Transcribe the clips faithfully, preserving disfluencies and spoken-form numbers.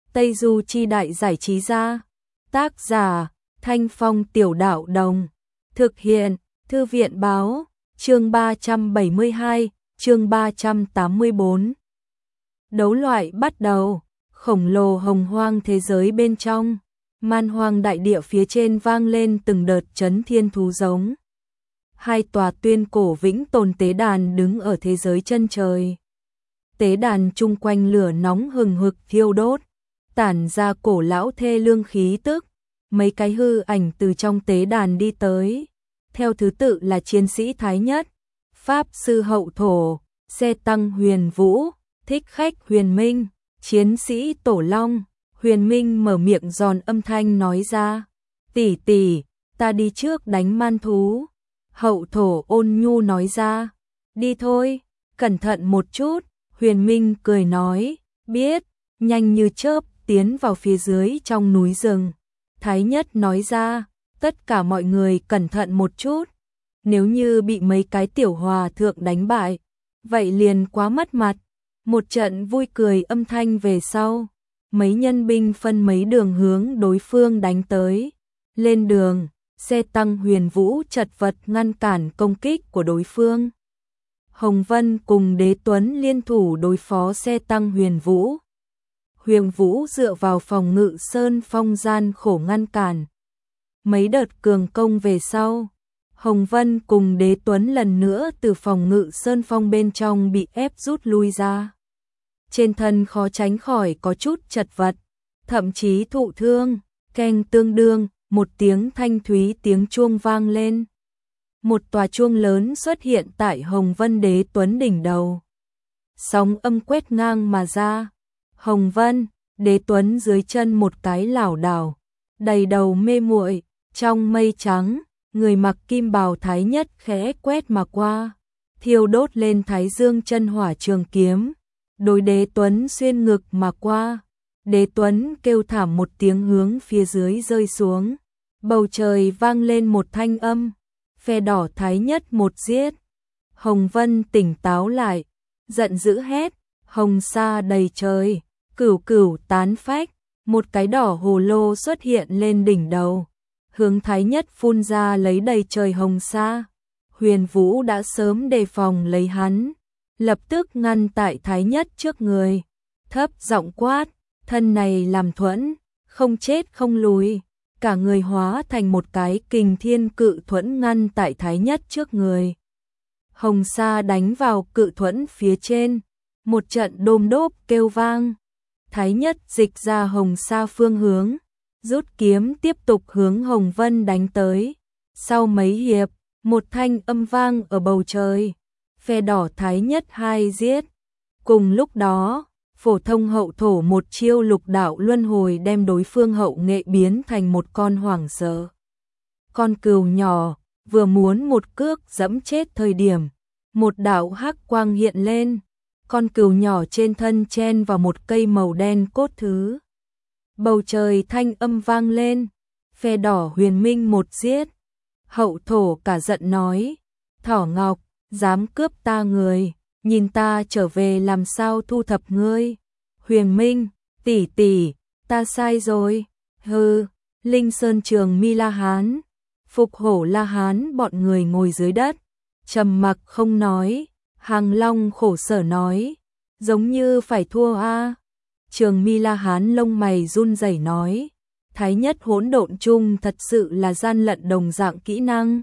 Tây Du Chi Đại Giải Trí Gia. Tác giả Thanh Phong Tiểu Đạo Đồng. Thực hiện Thư viện Báo. Chương ba trăm bảy mươi hai, chương ba trăm tám mươi bốn. Đấu loại bắt đầu. Khổng lồ hồng hoang thế giới bên trong, man hoang đại địa phía trên vang lên từng đợt chấn thiên thú giống. Hai tòa tuyên cổ vĩnh tồn tế đàn đứng ở thế giới chân trời. Tế đàn chung quanh lửa nóng hừng hực thiêu đốt, tản ra cổ lão thê lương khí tức. Mấy cái hư ảnh từ trong tế đàn đi tới, theo thứ tự là chiến sĩ Thái Nhất, Pháp Sư Hậu Thổ, Xe Tăng Huyền Vũ, Thích Khách Huyền Minh, chiến sĩ Tổ Long. Huyền Minh mở miệng giòn âm thanh nói ra, tỷ tỷ, ta đi trước đánh man thú. Hậu Thổ ôn nhu nói ra, đi thôi, cẩn thận một chút. Huyền Minh cười nói, biết, nhanh như chớp tiến vào phía dưới trong núi rừng. Thái Nhất nói ra, tất cả mọi người cẩn thận một chút, nếu như bị mấy cái tiểu hòa thượng đánh bại, vậy liền quá mất mặt. Một trận vui cười âm thanh về sau, mấy nhân binh phân mấy đường hướng đối phương đánh tới. Lên đường, Xe Tăng Huyền Vũ chật vật ngăn cản công kích của đối phương. Hồng Vân cùng Đế Tuấn liên thủ đối phó Xe Tăng Huyền Vũ. Huyền Vũ dựa vào phòng ngự sơn phong gian khổ ngăn cản. Mấy đợt cường công về sau, Hồng Vân cùng Đế Tuấn lần nữa từ phòng ngự sơn phong bên trong bị ép rút lui ra. Trên thân khó tránh khỏi có chút chật vật, thậm chí thụ thương. Keng tương đương, một tiếng thanh thúy tiếng chuông vang lên. Một tòa chuông lớn xuất hiện tại Hồng Vân Đế Tuấn đỉnh đầu. Sóng âm quét ngang mà ra. Hồng Vân, Đế Tuấn dưới chân một cái lảo đảo, đầy đầu mê muội. Trong mây trắng, người mặc kim bào Thái Nhất khẽ quét mà qua, thiêu đốt lên Thái Dương chân hỏa trường kiếm, đối Đế Tuấn xuyên ngực mà qua. Đế Tuấn kêu thảm một tiếng hướng phía dưới rơi xuống. Bầu trời vang lên một thanh âm, phe đỏ Thái Nhất một giết. Hồng Vân tỉnh táo lại, giận dữ hét, hồng sa đầy trời, cửu cửu tán phách. Một cái đỏ hồ lô xuất hiện lên đỉnh đầu, hướng Thái Nhất phun ra lấy đầy trời hồng sa. Huyền Vũ đã sớm đề phòng lấy hắn, lập tức ngăn tại Thái Nhất trước người, thấp giọng quát, thân này làm thuẫn, không chết không lùi. Cả người hóa thành một cái kình thiên cự thuẫn ngăn tại Thái Nhất trước người. Hồng sa đánh vào cự thuẫn phía trên, một trận đôm đốp kêu vang. Thái Nhất dịch ra hồng sa phương hướng, rút kiếm tiếp tục hướng Hồng Vân đánh tới. Sau mấy hiệp, một thanh âm vang ở bầu trời, phe đỏ Thái Nhất hai giết. Cùng lúc đó, phổ thông Hậu Thổ một chiêu lục đạo luân hồi đem đối phương hậu nghệ biến thành một con hoảng sợ. Con cừu nhỏ, vừa muốn một cước dẫm chết thời điểm, một đạo hắc quang hiện lên, con cừu nhỏ trên thân chen vào một cây màu đen cốt thứ. Bầu trời thanh âm vang lên, phe đỏ Huyền Minh một giết. Hậu Thổ cả giận nói, Thỏ Ngọc, dám cướp ta người, nhìn ta trở về làm sao thu thập ngươi. Huyền Minh, tỷ tỷ, ta sai rồi. Hừ. Linh Sơn Trường Mi La Hán, Phục Hổ La Hán bọn người ngồi dưới đất, trầm mặc không nói. Hàng Long khổ sở nói, giống như phải thua a. Trường Mi La Hán lông mày run rẩy nói, Thái Nhất hỗn độn chung thật sự là gian lận đồng dạng kỹ năng.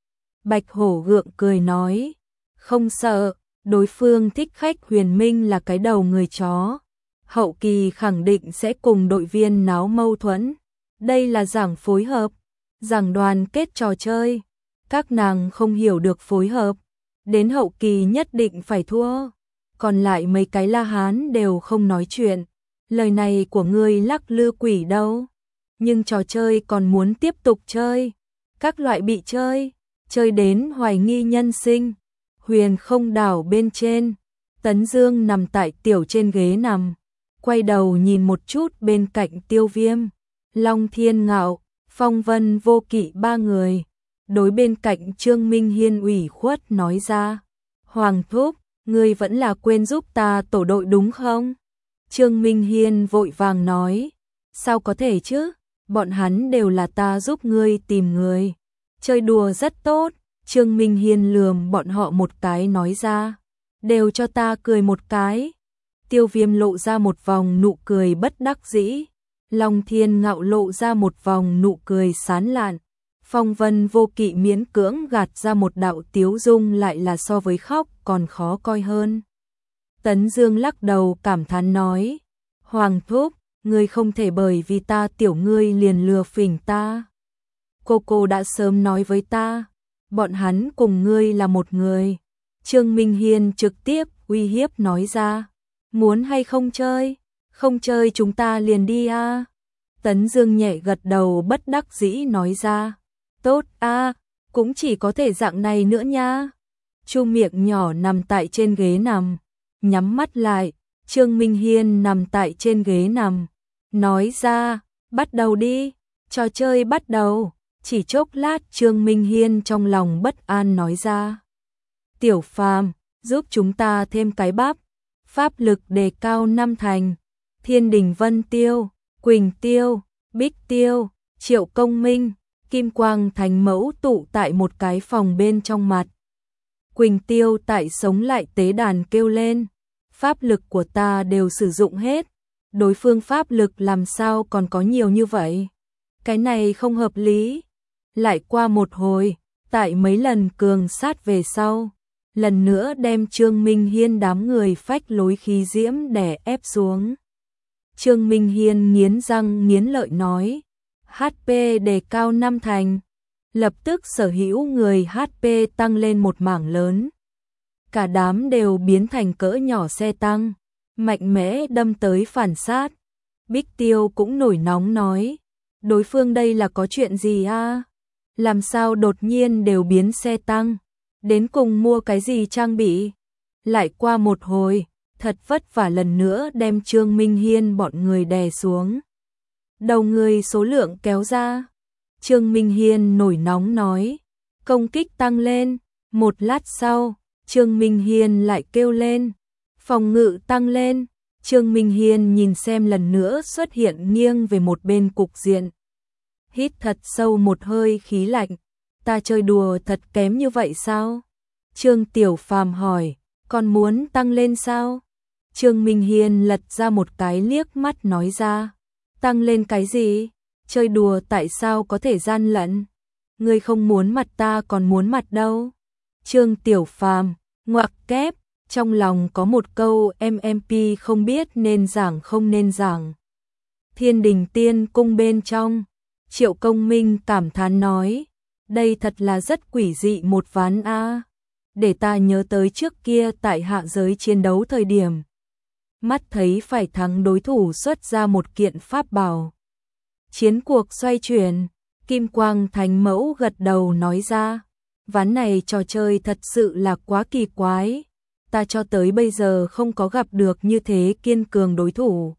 Bạch Hổ gượng cười nói, không sợ, đối phương Thích Khách Huyền Minh là cái đầu người chó, hậu kỳ khẳng định sẽ cùng đội viên náo mâu thuẫn. Đây là giảng phối hợp, giảng đoàn kết trò chơi, các nàng không hiểu được phối hợp, đến hậu kỳ nhất định phải thua. Còn lại mấy cái La Hán đều không nói chuyện, lời này của ngươi lắc lư quỷ đâu, nhưng trò chơi còn muốn tiếp tục chơi, các loại bị chơi, chơi đến hoài nghi nhân sinh. Huyền Không đảo bên trên, Tấn Dương nằm tại tiểu trên ghế nằm, quay đầu nhìn một chút bên cạnh Tiêu Viêm, Long Thiên Ngạo, Phong Vân Vô Kỵ ba người, đối bên cạnh Trương Minh Hiên ủy khuất nói ra, Hoàng thúc, ngươi vẫn là quên giúp ta tổ đội đúng không? Trương Minh Hiên vội vàng nói, sao có thể chứ, bọn hắn đều là ta giúp ngươi tìm người. Chơi đùa rất tốt, Trương Minh Hiên lườm bọn họ một cái nói ra, đều cho ta cười một cái. Tiêu Viêm lộ ra một vòng nụ cười bất đắc dĩ, Long Thiên Ngạo lộ ra một vòng nụ cười sán lạn, Phong Vân Vô Kỵ miễn cưỡng gạt ra một đạo tiếu dung lại là so với khóc còn khó coi hơn. Tấn Dương lắc đầu cảm thán nói, Hoàng thúc, ngươi không thể bởi vì ta tiểu ngươi liền lừa phỉnh ta. Cô cô đã sớm nói với ta, bọn hắn cùng ngươi là một người. Trương Minh Hiên trực tiếp uy hiếp nói ra, muốn hay không chơi, không chơi chúng ta liền đi a. Tấn Dương nhẹ gật đầu bất đắc dĩ nói ra, tốt a, cũng chỉ có thể dạng này nữa nha. Chu miệng nhỏ nằm tại trên ghế nằm, nhắm mắt lại, Trương Minh Hiên nằm tại trên ghế nằm, nói ra, bắt đầu đi, trò chơi bắt đầu. Chỉ chốc lát Trương Minh Hiên trong lòng bất an nói ra, Tiểu Phàm, giúp chúng ta thêm cái bắp, pháp lực đề cao năm thành. Thiên Đình Vân Tiêu, Quỳnh Tiêu, Bích Tiêu, Triệu Công Minh, Kim Quang Thánh Mẫu tụ tại một cái phòng bên trong mặt. Quỳnh Tiêu tại sống lại tế đàn kêu lên, pháp lực của ta đều sử dụng hết, đối phương pháp lực làm sao còn có nhiều như vậy? Cái này không hợp lý. Lại qua một hồi, tại mấy lần cường sát về sau, lần nữa đem Trương Minh Hiên đám người phách lối khí diễm đè ép xuống. Trương Minh Hiên nghiến răng nghiến lợi nói, hát pê đề cao năm thành, lập tức sở hữu người hát pê tăng lên một mảng lớn. Cả đám đều biến thành cỡ nhỏ xe tăng, mạnh mẽ đâm tới phản sát. Bích Tiêu cũng nổi nóng nói, đối phương đây là có chuyện gì a? Làm sao đột nhiên đều biến xe tăng, đến cùng mua cái gì trang bị? Lại qua một hồi, thật vất vả lần nữa đem Trương Minh Hiên bọn người đè xuống. Đầu người số lượng kéo ra. Trương Minh Hiên nổi nóng nói, công kích tăng lên. Một lát sau, Trương Minh Hiên lại kêu lên, phòng ngự tăng lên. Trương Minh Hiên nhìn xem lần nữa xuất hiện nghiêng về một bên cục diện. Hít thật sâu một hơi khí lạnh, ta chơi đùa thật kém như vậy sao? Trương Tiểu Phàm hỏi, còn muốn tăng lên sao? Trương Minh Hiên lật ra một cái liếc mắt nói ra, tăng lên cái gì? Chơi đùa tại sao có thể gian lận? Ngươi không muốn mặt ta còn muốn mặt đâu? Trương Tiểu Phàm ngoặc kép, trong lòng có một câu em em pê không biết nên giảng không nên giảng. Thiên Đình Tiên Cung bên trong, Triệu Công Minh cảm thán nói, đây thật là rất quỷ dị một ván a. Để ta nhớ tới trước kia tại hạ giới chiến đấu thời điểm, mắt thấy phải thắng đối thủ xuất ra một kiện pháp bảo. Chiến cuộc xoay chuyển, Kim Quang Thánh Mẫu gật đầu nói ra, ván này trò chơi thật sự là quá kỳ quái, ta cho tới bây giờ không có gặp được như thế kiên cường đối thủ.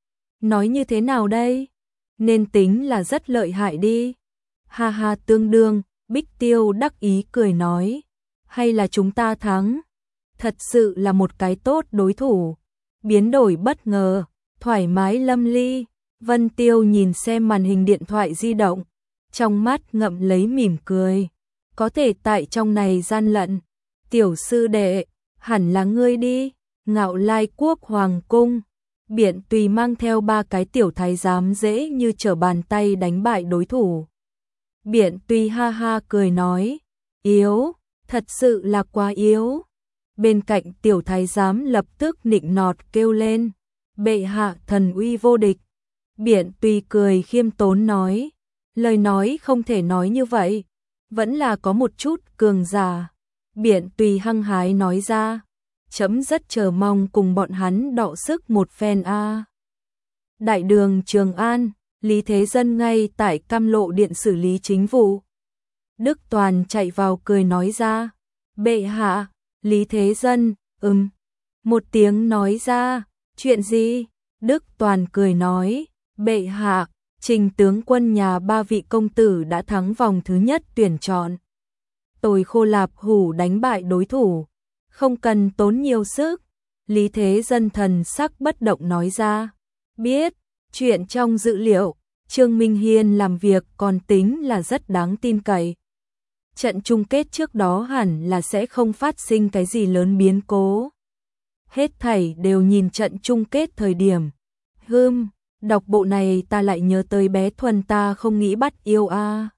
Nói như thế nào đây? Nên tính là rất lợi hại đi. Ha ha, tương đương, Bích Tiêu đắc ý cười nói, hay là chúng ta thắng? Thật sự là một cái tốt đối thủ. Biến đổi bất ngờ, thoải mái lâm ly. Vân Tiêu nhìn xem màn hình điện thoại di động, trong mắt ngậm lấy mỉm cười. Có thể tại trong này gian lận. Tiểu sư đệ, hẳn là ngươi đi. Ngạo Lai Quốc Hoàng Cung, Biện Tùy mang theo ba cái tiểu thái giám dễ như trở bàn tay đánh bại đối thủ. Biện Tùy ha ha cười nói, yếu, thật sự là quá yếu. Bên cạnh tiểu thái giám lập tức nịnh nọt kêu lên, bệ hạ thần uy vô địch. Biện Tùy cười khiêm tốn nói, lời nói không thể nói như vậy, vẫn là có một chút cường giả. Biện Tùy hăng hái nói ra, chấm rất chờ mong cùng bọn hắn đọ sức một phen a. Đại đường Trường An, Lý Thế Dân ngay tại Cam Lộ Điện xử lý chính vụ. Đức Toàn chạy vào cười nói ra, bệ hạ. Lý Thế Dân, ừm, một tiếng nói ra, chuyện gì? Đức Toàn cười nói, bệ hạ, Trình tướng quân nhà ba vị công tử đã thắng vòng thứ nhất tuyển chọn. Tồi Khô Lạp Hủ đánh bại đối thủ, không cần tốn nhiều sức. Lý Thế Dân thần sắc bất động nói ra. Biết, chuyện trong dữ liệu, Trương Minh Hiên làm việc còn tính là rất đáng tin cậy. Trận chung kết trước đó hẳn là sẽ không phát sinh cái gì lớn biến cố. Hết thảy đều nhìn trận chung kết thời điểm. Hừm, đọc bộ này ta lại nhớ tới bé Thuần ta không nghĩ bắt yêu a. À.